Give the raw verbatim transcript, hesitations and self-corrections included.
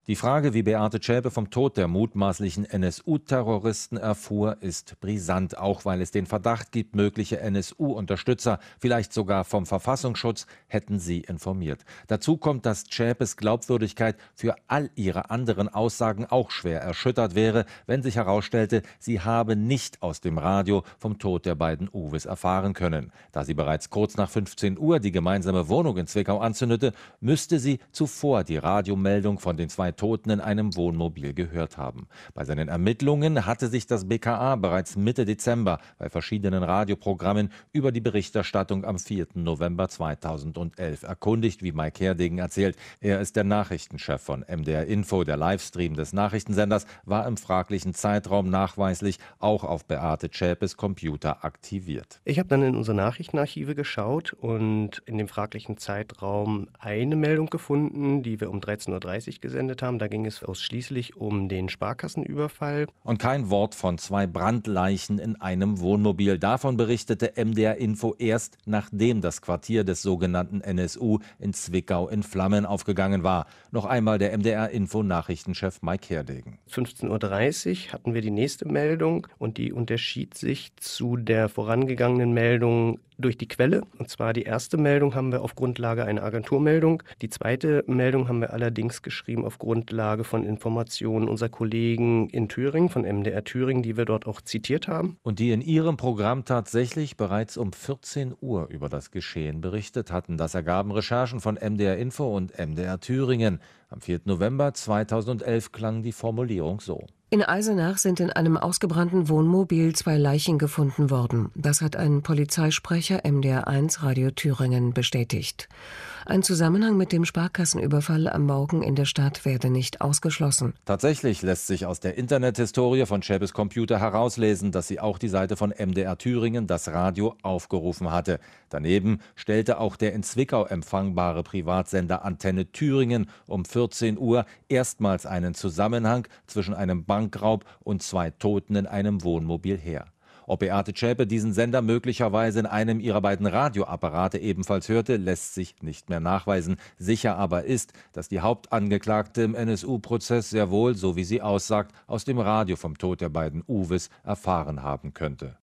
Die Frage, wie Beate Zschäpe vom Tod der mutmaßlichen N S U-Terroristen erfuhr, ist brisant, auch weil es den Verdacht gibt, mögliche N S U-Unterstützer, vielleicht sogar vom Verfassungsschutz, hätten sie informiert. Dazu kommt, dass Zschäpes Glaubwürdigkeit für all ihre anderen Aussagen auch schwer erschüttert wäre, wenn sich herausstellte, sie habe nicht aus dem Radio vom Tod der beiden Uwes erfahren können. Da sie bereits kurz nach fünfzehn Uhr die gemeinsame Wohnung in Zwickau anzündete, müsste sie zuvor die Radiomeldung von den zwei Toten in einem Wohnmobil gehört haben. Bei seinen Ermittlungen hatte sich das B K A bereits Mitte Dezember bei verschiedenen Radioprogrammen über die Berichterstattung am vierten November zweitausendelf erkundigt, wie Mike Herdegen erzählt. Er ist der Nachrichtenchef von M D R Info. Der Livestream des Nachrichtensenders war im fraglichen Zeitraum nachweislich auch auf Beate Zschäpes Computer aktiviert. Ich habe dann in unsere Nachrichtenarchive geschaut und in dem fraglichen Zeitraum eine Meldung gefunden, die wir um dreizehn Uhr dreißig gesendet haben. Da ging es ausschließlich um den Sparkassenüberfall. Und kein Wort von zwei Brandleichen in einem Wohnmobil. Davon berichtete M D R Info erst, nachdem das Quartier des sogenannten N S U in Zwickau in Flammen aufgegangen war. Noch einmal der M D R Info Nachrichtenchef Mike Herdegen. fünfzehn Uhr dreißig hatten wir die nächste Meldung und die unterschied sich zu der vorangegangenen Meldung durch die Quelle. Und zwar die erste Meldung haben wir auf Grundlage einer Agenturmeldung. Die zweite Meldung haben wir allerdings geschrieben auf Grundlage von Informationen unserer Kollegen in Thüringen, von M D R Thüringen, die wir dort auch zitiert haben. Und die in ihrem Programm tatsächlich bereits um vierzehn Uhr über das Geschehen berichtet hatten. Das ergaben Recherchen von M D R Info und M D R Thüringen. Am vierten November zweitausendelf klang die Formulierung so. In Eisenach sind in einem ausgebrannten Wohnmobil zwei Leichen gefunden worden. Das hat ein Polizeisprecher M D R eins Radio Thüringen bestätigt. Ein Zusammenhang mit dem Sparkassenüberfall am Morgen in der Stadt werde nicht ausgeschlossen. Tatsächlich lässt sich aus der Internethistorie von Zschäpes Computer herauslesen, dass sie auch die Seite von M D R Thüringen, das Radio, aufgerufen hatte. Daneben stellte auch der in Zwickau empfangbare Privatsender Antenne Thüringen um vierzehn Uhr erstmals einen Zusammenhang zwischen einem Bankraub und zwei Toten in einem Wohnmobil her. Ob Beate Zschäpe diesen Sender möglicherweise in einem ihrer beiden Radioapparate ebenfalls hörte, lässt sich nicht mehr nachweisen. Sicher aber ist, dass die Hauptangeklagte im N S U-Prozess sehr wohl, so wie sie aussagt, aus dem Radio vom Tod der beiden Uwes erfahren haben könnte.